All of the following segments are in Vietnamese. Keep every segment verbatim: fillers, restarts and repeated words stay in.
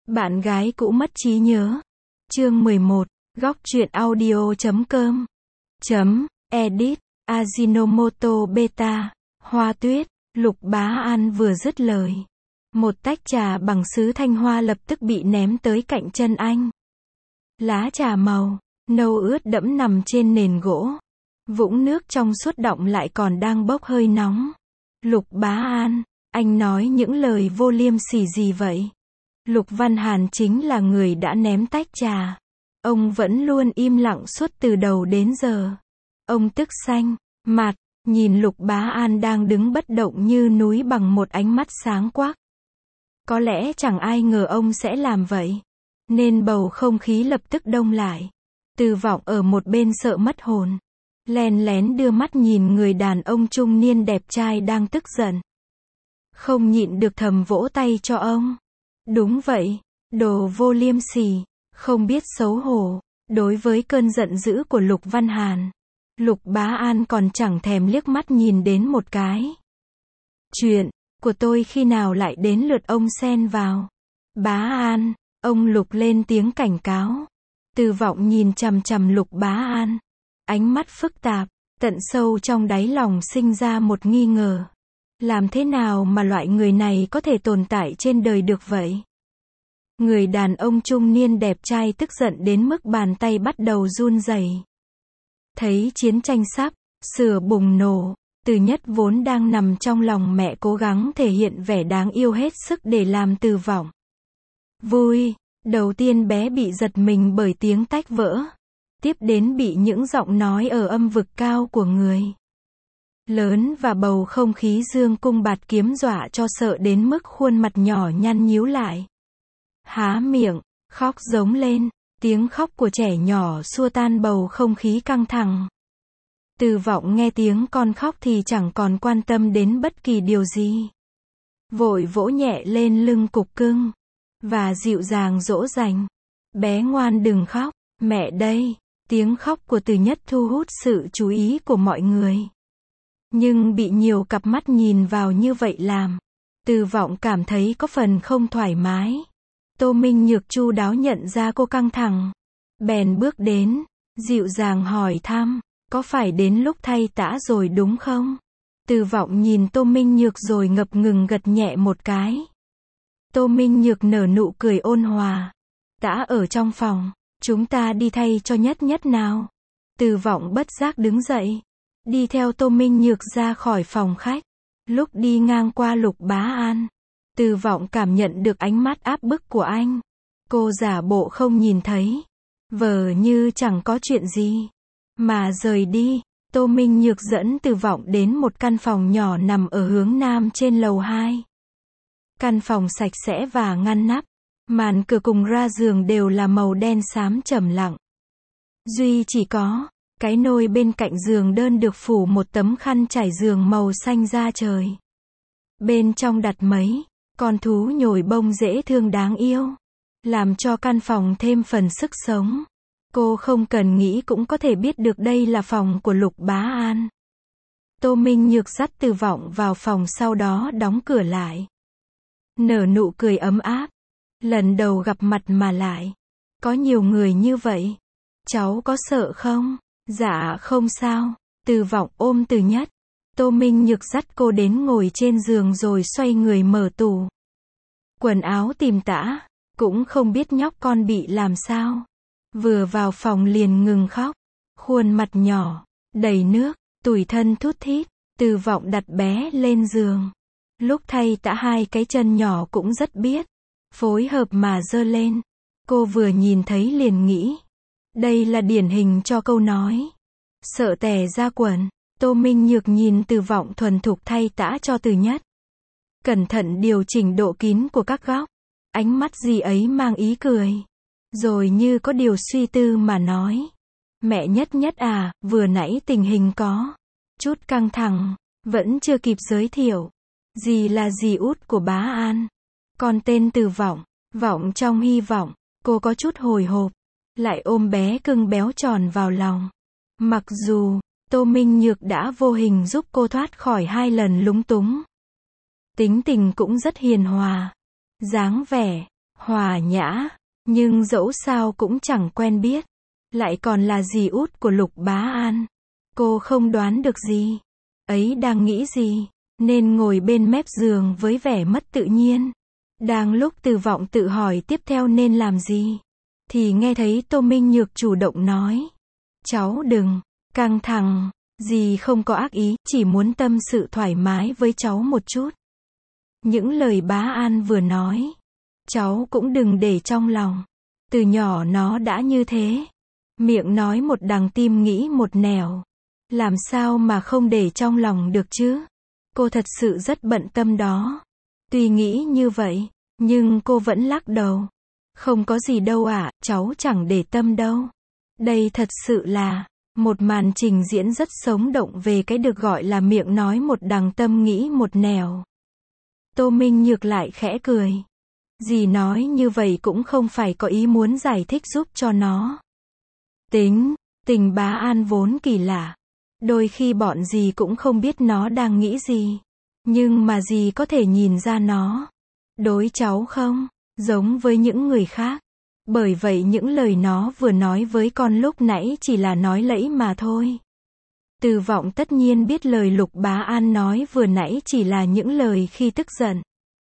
Bạn gái cũ mất trí nhớ. Chương mười một, góc truyện audio chấm com. Chấm, edit, Ajinomoto Beta, Hoa Tuyết, Lục Bá An vừa dứt lời. Một tách trà bằng sứ thanh hoa lập tức bị ném tới cạnh chân anh. Lá trà màu nâu ướt đẫm nằm trên nền gỗ. Vũng nước trong suốt đọng lại còn đang bốc hơi nóng. Lục Bá An, anh nói những lời vô liêm sỉ gì vậy? Lục Văn Hàn chính là người đã ném tách trà. Ông vẫn luôn im lặng suốt từ đầu đến giờ. Ông tức xanh mặt, nhìn Lục Bá An đang đứng bất động như núi bằng một ánh mắt sáng quắc. Có lẽ chẳng ai ngờ ông sẽ làm vậy, nên bầu không khí lập tức đông lại. Từ Vọng ở một bên sợ mất hồn, len lén đưa mắt nhìn người đàn ông trung niên đẹp trai đang tức giận. Không nhịn được thầm vỗ tay cho ông. Đúng vậy, đồ vô liêm sỉ, không biết xấu hổ. Đối với cơn giận dữ của Lục Văn Hàn, Lục Bá An còn chẳng thèm liếc mắt nhìn đến một cái. Chuyện của tôi khi nào lại đến lượt ông xen vào? Bá An, ông Lục lên tiếng cảnh cáo. Từ Vọng nhìn chằm chằm Lục Bá An, ánh mắt phức tạp, tận sâu trong đáy lòng sinh ra một nghi ngờ. Làm thế nào mà loại người này có thể tồn tại trên đời được vậy? Người đàn ông trung niên đẹp trai tức giận đến mức bàn tay bắt đầu run rẩy. Thấy chiến tranh sắp sửa bùng nổ, Từ Nhất vốn đang nằm trong lòng mẹ cố gắng thể hiện vẻ đáng yêu hết sức để làm Từ Vọng vui. Đầu tiên bé bị giật mình bởi tiếng tách vỡ. Tiếp đến bị những giọng nói ở âm vực cao của người lớn và bầu không khí dương cung bạt kiếm dọa cho sợ đến mức khuôn mặt nhỏ nhăn nhíu lại. Há miệng, khóc giống lên. Tiếng khóc của trẻ nhỏ xua tan bầu không khí căng thẳng. Từ Vọng nghe tiếng con khóc thì chẳng còn quan tâm đến bất kỳ điều gì. Vội vỗ nhẹ lên lưng cục cưng và dịu dàng dỗ dành. Bé ngoan đừng khóc, mẹ đây. Tiếng khóc của Từ Nhất thu hút sự chú ý của mọi người. Nhưng bị nhiều cặp mắt nhìn vào như vậy làm Từ Vọng cảm thấy có phần không thoải mái. Tô Minh Nhược chu đáo nhận ra cô căng thẳng, bèn bước đến, dịu dàng hỏi thăm, có phải đến lúc thay tã rồi đúng không? Từ Vọng nhìn Tô Minh Nhược rồi ngập ngừng gật nhẹ một cái. Tô Minh Nhược nở nụ cười ôn hòa. Tã ở trong phòng, chúng ta đi thay cho Nhất Nhất nào. Từ Vọng bất giác đứng dậy, đi theo Tô Minh Nhược ra khỏi phòng khách. Lúc đi ngang qua Lục Bá An, Từ Vọng cảm nhận được ánh mắt áp bức của anh. Cô giả bộ không nhìn thấy, vờ như chẳng có chuyện gì, mà rời đi. Tô Minh Nhược dẫn Từ Vọng đến một căn phòng nhỏ nằm ở hướng nam trên lầu hai. Căn phòng sạch sẽ và ngăn nắp, màn cửa cùng ra giường đều là màu đen xám trầm lặng. Duy chỉ có cái nôi bên cạnh giường đơn được phủ một tấm khăn trải giường màu xanh da trời. Bên trong đặt mấy con thú nhồi bông dễ thương đáng yêu, làm cho căn phòng thêm phần sức sống. Cô không cần nghĩ cũng có thể biết được đây là phòng của Lục Bá An. Tô Minh Nhược dắt Từ Vọng vào phòng, sau đó đóng cửa lại. Nở nụ cười ấm áp. Lần đầu gặp mặt mà lại có nhiều người như vậy. Cháu có sợ không? Dạ không sao. Từ Vọng ôm Từ Nhất. Tô Minh Nhược dắt cô đến ngồi trên giường rồi xoay người mở tủ quần áo tìm tã. Cũng không biết nhóc con bị làm sao, vừa vào phòng liền ngừng khóc, khuôn mặt nhỏ đầy nước, tủi thân thút thít. Từ Vọng đặt bé lên giường. Lúc thay tã hai cái chân nhỏ cũng rất biết phối hợp mà giơ lên. Cô vừa nhìn thấy liền nghĩ, đây là điển hình cho câu nói sợ tè ra quần. Tô Minh Nhược nhìn Từ Vọng thuần thục thay tã cho Từ Nhất, cẩn thận điều chỉnh độ kín của các góc. Ánh mắt gì ấy mang ý cười, rồi như có điều suy tư mà nói, mẹ Nhất Nhất à, vừa nãy tình hình có chút căng thẳng, vẫn chưa kịp giới thiệu. Dì là dì út của Bá An, con tên Từ Vọng. Vọng trong hy vọng. Cô có chút hồi hộp, lại ôm bé cưng béo tròn vào lòng. Mặc dù Tô Minh Nhược đã vô hình giúp cô thoát khỏi hai lần lúng túng. Tính tình cũng rất hiền hòa, dáng vẻ hòa nhã, nhưng dẫu sao cũng chẳng quen biết. Lại còn là dì út của Lục Bá An. Cô không đoán được gì ấy đang nghĩ gì, nên ngồi bên mép giường với vẻ mất tự nhiên. Đang lúc Từ Vọng tự hỏi tiếp theo nên làm gì, thì nghe thấy Tô Minh Nhược chủ động nói. Cháu đừng căng thẳng, dì không có ác ý, chỉ muốn tâm sự thoải mái với cháu một chút. Những lời Bá An vừa nói, cháu cũng đừng để trong lòng. Từ nhỏ nó đã như thế. Miệng nói một đằng tim nghĩ một nẻo. Làm sao mà không để trong lòng được chứ? Cô thật sự rất bận tâm đó. Tuy nghĩ như vậy, nhưng cô vẫn lắc đầu. Không có gì đâu ạ, cháu chẳng để tâm đâu. Đây thật sự là một màn trình diễn rất sống động về cái được gọi là miệng nói một đằng tâm nghĩ một nẻo. Tô Minh Nhược lại khẽ cười. Dì nói như vậy cũng không phải có ý muốn giải thích giúp cho nó. Tính, tình Bá An vốn kỳ lạ. Đôi khi bọn dì cũng không biết nó đang nghĩ gì. Nhưng mà dì có thể nhìn ra nó. Đối cháu không giống với những người khác. Bởi vậy những lời nó vừa nói với con lúc nãy chỉ là nói lẫy mà thôi. Từ Vọng tất nhiên biết lời Lục Bá An nói vừa nãy chỉ là những lời khi tức giận.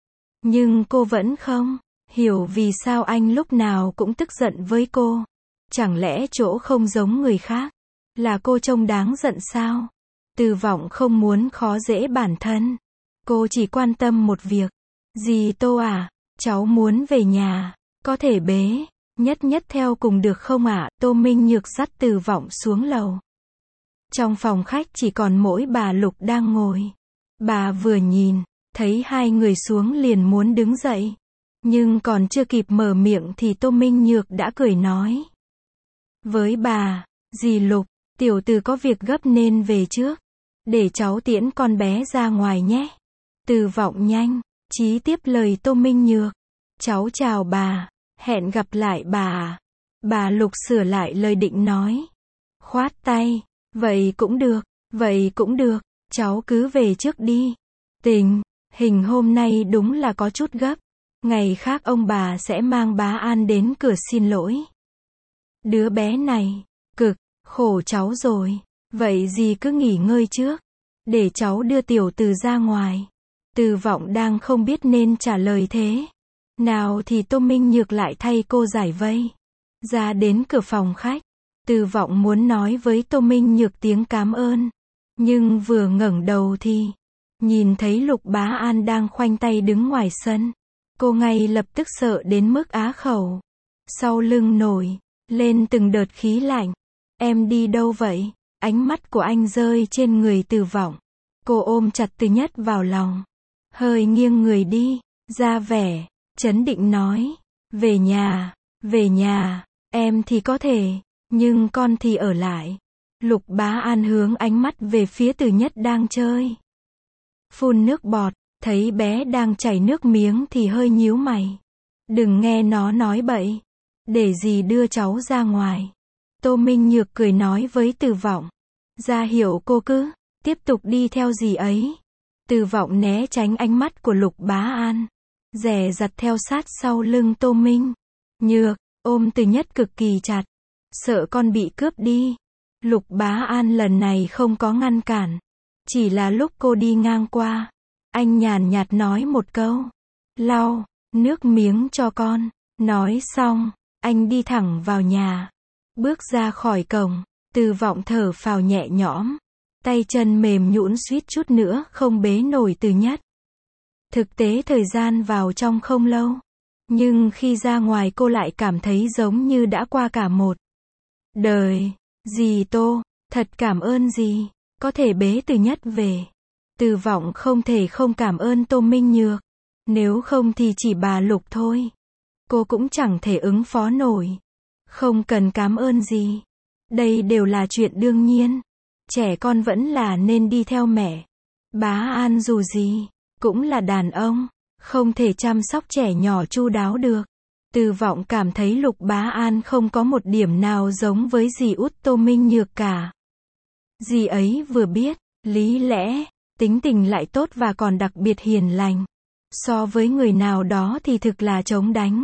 Nhưng cô vẫn không hiểu vì sao anh lúc nào cũng tức giận với cô. Chẳng lẽ chỗ không giống người khác là cô trông đáng giận sao? Từ Vọng không muốn khó dễ bản thân. Cô chỉ quan tâm một việc. Dì Tô à, cháu muốn về nhà, có thể bế nhất nhất theo cùng được không ạ? À? Tô Minh Nhược dắt Từ Vọng xuống lầu. Trong phòng khách chỉ còn mỗi bà Lục đang ngồi. Bà vừa nhìn thấy hai người xuống liền muốn đứng dậy. Nhưng còn chưa kịp mở miệng thì Tô Minh Nhược đã cười nói. Với bà, dì Lục, tiểu từ có việc gấp nên về trước. Để cháu tiễn con bé ra ngoài nhé. Từ Vọng nhanh chí tiếp lời Tô Minh Nhược. Cháu chào bà, hẹn gặp lại bà. Bà Lục sửa lại lời định nói. Khoát tay, vậy cũng được, vậy cũng được, cháu cứ về trước đi. Tình hình hôm nay đúng là có chút gấp. Ngày khác ông bà sẽ mang Bá An đến cửa xin lỗi. Đứa bé này, cực, khổ cháu rồi. Vậy dì cứ nghỉ ngơi trước. Để cháu đưa tiểu từ ra ngoài. Từ Vọng đang không biết nên trả lời thế nào thì Tô Minh Nhược lại thay cô giải vây. Ra đến cửa phòng khách. Từ Vọng muốn nói với Tô Minh Nhược tiếng cảm ơn. Nhưng vừa ngẩng đầu thì nhìn thấy Lục Bá An đang khoanh tay đứng ngoài sân. Cô ngay lập tức sợ đến mức á khẩu. Sau lưng nổi lên từng đợt khí lạnh. Em đi đâu vậy? Ánh mắt của anh rơi trên người Từ Vọng. Cô ôm chặt Từ Nhất vào lòng. Hơi nghiêng người đi, ra vẻ trấn định nói. Về nhà, về nhà, em thì có thể, nhưng con thì ở lại. Lục Bá An hướng ánh mắt về phía Từ Nhất đang chơi. Phun nước bọt, thấy bé đang chảy nước miếng thì hơi nhíu mày. Đừng nghe nó nói bậy. Để dì đưa cháu ra ngoài. Tô Minh Nhược cười nói với Từ Vọng. Ra hiệu cô cứ tiếp tục đi theo dì ấy. Từ Vọng né tránh ánh mắt của Lục Bá An. Dè dặt theo sát sau lưng Tô Minh Nhược, ôm Từ Nhất cực kỳ chặt. Sợ con bị cướp đi. Lục Bá An lần này không có ngăn cản. Chỉ là lúc cô đi ngang qua. Anh nhàn nhạt nói một câu. Lau nước miếng cho con. Nói xong, anh đi thẳng vào nhà. Bước ra khỏi cổng. Từ Vọng thở phào nhẹ nhõm. Tay chân mềm nhũn suýt chút nữa không bế nổi Từ Nhất. Thực tế thời gian vào trong không lâu. Nhưng khi ra ngoài cô lại cảm thấy giống như đã qua cả một đời. Dì Tô, thật cảm ơn dì. Có thể bế Từ Nhất về. Từ Vọng không thể không cảm ơn Tô Minh Nhược. Nếu không thì chỉ bà Lục thôi. Cô cũng chẳng thể ứng phó nổi. Không cần cảm ơn gì. Đây đều là chuyện đương nhiên. Trẻ con vẫn là nên đi theo mẹ. Bá An dù gì cũng là đàn ông, không thể chăm sóc trẻ nhỏ chu đáo được. Từ Vọng cảm thấy Lục Bá An không có một điểm nào giống với dì út Tô Minh Nhược cả. Dì ấy vừa biết lý lẽ, tính tình lại tốt và còn đặc biệt hiền lành. So với người nào đó thì thực là chống đánh.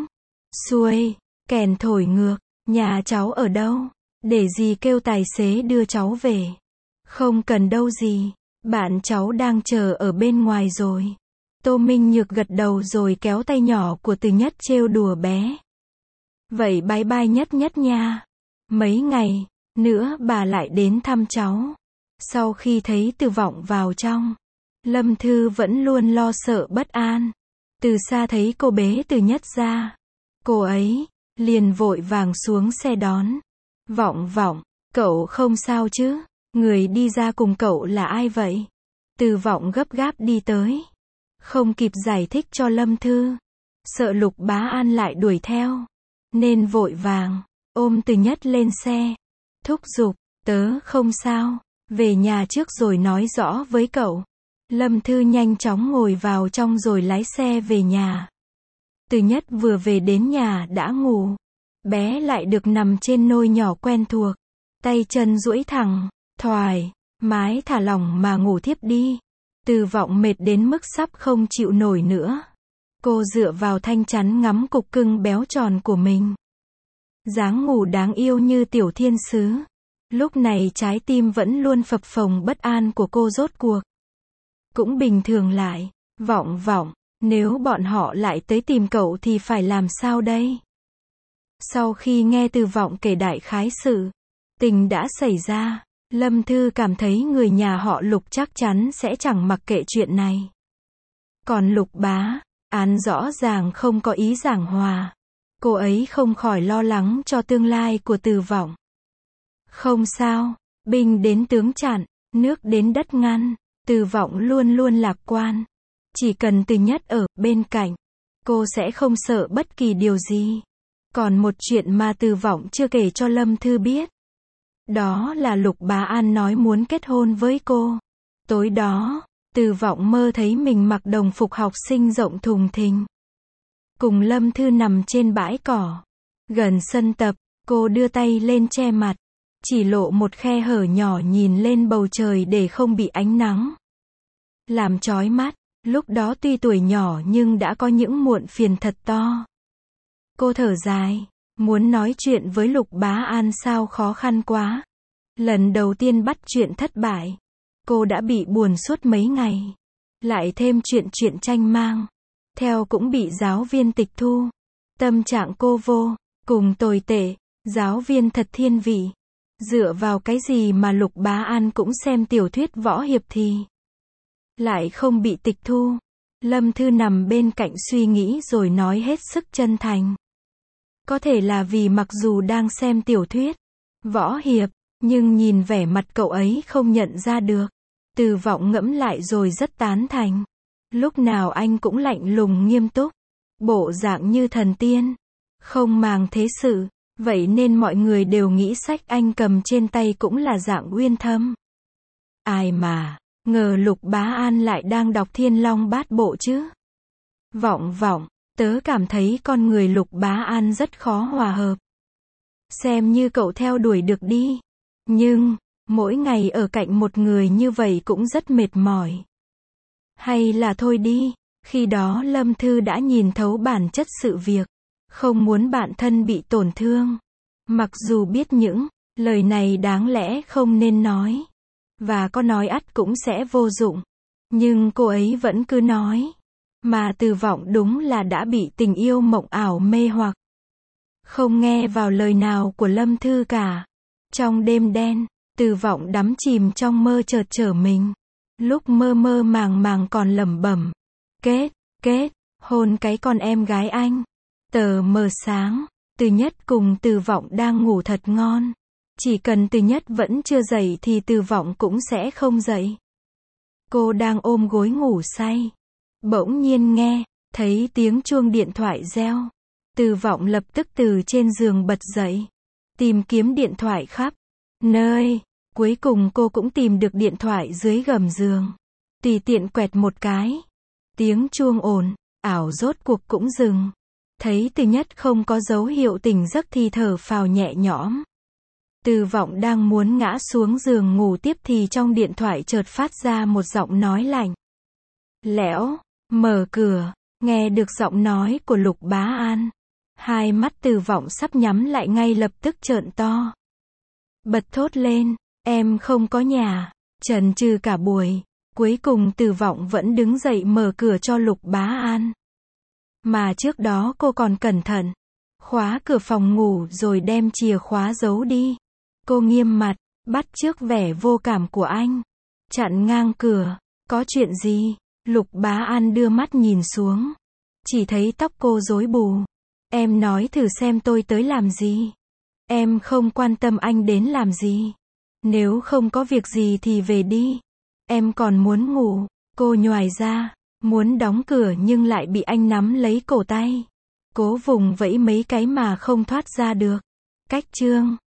Xuôi, kèn thổi ngược, nhà cháu ở đâu? Để dì kêu tài xế đưa cháu về. Không cần đâu dì, bạn cháu đang chờ ở bên ngoài rồi. Tô Minh Nhược gật đầu rồi kéo tay nhỏ của Từ Nhất trêu đùa bé. Vậy bye bye Nhất Nhất nha. Mấy ngày nữa bà lại đến thăm cháu. Sau khi thấy Từ Vọng vào trong, Lâm Thư vẫn luôn lo sợ bất an. Từ xa thấy cô bế Từ Nhất ra, cô ấy liền vội vàng xuống xe đón. Vọng Vọng, cậu không sao chứ? Người đi ra cùng cậu là ai vậy? Từ Vọng gấp gáp đi tới. Không kịp giải thích cho Lâm Thư. Sợ Lục Bá An lại đuổi theo. Nên vội vàng ôm Từ Nhất lên xe. Thúc giục, tớ không sao. Về nhà trước rồi nói rõ với cậu. Lâm Thư nhanh chóng ngồi vào trong rồi lái xe về nhà. Từ Nhất vừa về đến nhà đã ngủ. Bé lại được nằm trên nôi nhỏ quen thuộc. Tay chân duỗi thẳng, thoải mái thả lỏng mà ngủ thiếp đi. Từ Vọng mệt đến mức sắp không chịu nổi nữa. Cô dựa vào thanh chắn ngắm cục cưng béo tròn của mình. Dáng ngủ đáng yêu như tiểu thiên sứ. Lúc này trái tim vẫn luôn phập phồng bất an của cô rốt cuộc cũng bình thường lại. Vọng Vọng, nếu bọn họ lại tới tìm cậu thì phải làm sao đây? Sau khi nghe Từ Vọng kể đại khái sự tình đã xảy ra, Lâm Thư cảm thấy người nhà họ Lục chắc chắn sẽ chẳng mặc kệ chuyện này. Còn Lục Bá An rõ ràng không có ý giảng hòa. Cô ấy không khỏi lo lắng cho tương lai của Từ Vọng. Không sao, binh đến tướng chặn, nước đến đất ngăn. Từ Vọng luôn luôn lạc quan. Chỉ cần Từ Nhất ở bên cạnh, cô sẽ không sợ bất kỳ điều gì. Còn một chuyện mà Từ Vọng chưa kể cho Lâm Thư biết. Đó là Lục Bá An nói muốn kết hôn với cô. Tối đó, Từ Vọng mơ thấy mình mặc đồng phục học sinh rộng thùng thình. Cùng Lâm Thư nằm trên bãi cỏ. Gần sân tập, cô đưa tay lên che mặt. Chỉ lộ một khe hở nhỏ nhìn lên bầu trời để không bị ánh nắng làm chói mắt. Lúc đó tuy tuổi nhỏ nhưng đã có những muộn phiền thật to. Cô thở dài, muốn nói chuyện với Lục Bá An sao khó khăn quá. Lần đầu tiên bắt chuyện thất bại, cô đã bị buồn suốt mấy ngày. Lại thêm chuyện chuyện tranh mang theo cũng bị giáo viên tịch thu. Tâm trạng cô vô cùng tồi tệ, giáo viên thật thiên vị. Dựa vào cái gì mà Lục Bá An cũng xem tiểu thuyết võ hiệp thì lại không bị tịch thu? Lâm Thư nằm bên cạnh suy nghĩ rồi nói hết sức chân thành. Có thể là vì mặc dù đang xem tiểu thuyết võ hiệp, nhưng nhìn vẻ mặt cậu ấy không nhận ra được. Từ Vọng ngẫm lại rồi rất tán thành. Lúc nào anh cũng lạnh lùng nghiêm túc, bộ dạng như thần tiên, không màng thế sự. Vậy nên mọi người đều nghĩ sách anh cầm trên tay cũng là dạng uyên thâm. Ai mà ngờ Lục Bá An lại đang đọc Thiên Long Bát Bộ chứ. Vọng Vọng, tớ cảm thấy con người Lục Bá An rất khó hòa hợp. Xem như cậu theo đuổi được đi. Nhưng, mỗi ngày ở cạnh một người như vậy cũng rất mệt mỏi. Hay là thôi đi. Khi đó Lâm Thư đã nhìn thấu bản chất sự việc. Không muốn bạn thân bị tổn thương. Mặc dù biết những lời này đáng lẽ không nên nói. Và có nói ắt cũng sẽ vô dụng. Nhưng cô ấy vẫn cứ nói. Mà Từ Vọng đúng là đã bị tình yêu mộng ảo mê hoặc. Không nghe vào lời nào của Lâm Thư cả. Trong đêm đen, Từ Vọng đắm chìm trong mơ chợt trở mình. Lúc mơ mơ màng màng còn lẩm bẩm. Kết, kết, hôn cái con em gái anh. Tờ mờ sáng, Từ Nhất cùng Từ Vọng đang ngủ thật ngon. Chỉ cần Từ Nhất vẫn chưa dậy thì Từ Vọng cũng sẽ không dậy. Cô đang ôm gối ngủ say. Bỗng nhiên nghe thấy tiếng chuông điện thoại reo. Từ Vọng lập tức từ trên giường bật dậy. Tìm kiếm điện thoại khắp nơi. Cuối cùng cô cũng tìm được điện thoại dưới gầm giường. Tùy tiện quẹt một cái. Tiếng chuông ồn ảo rốt cuộc cũng dừng. Thấy Từ Nhất không có dấu hiệu tỉnh giấc thì thở phào nhẹ nhõm. Từ Vọng đang muốn ngã xuống giường ngủ tiếp thì trong điện thoại chợt phát ra một giọng nói lạnh lẽo. Mở cửa. Nghe được giọng nói của Lục Bá An. Hai mắt Từ Vọng sắp nhắm lại ngay lập tức trợn to. Bật thốt lên, em không có nhà. Chần chừ cả buổi, cuối cùng Từ Vọng vẫn đứng dậy mở cửa cho Lục Bá An. Mà trước đó cô còn cẩn thận khóa cửa phòng ngủ rồi đem chìa khóa giấu đi. Cô nghiêm mặt, bắt chước vẻ vô cảm của anh. Chặn ngang cửa. Có chuyện gì? Lục Bá An đưa mắt nhìn xuống. Chỉ thấy tóc cô rối bù. Em nói thử xem tôi tới làm gì. Em không quan tâm anh đến làm gì. Nếu không có việc gì thì về đi. Em còn muốn ngủ. Cô nhoài ra, muốn đóng cửa nhưng lại bị anh nắm lấy cổ tay. Cố vùng vẫy mấy cái mà không thoát ra được. Cách chương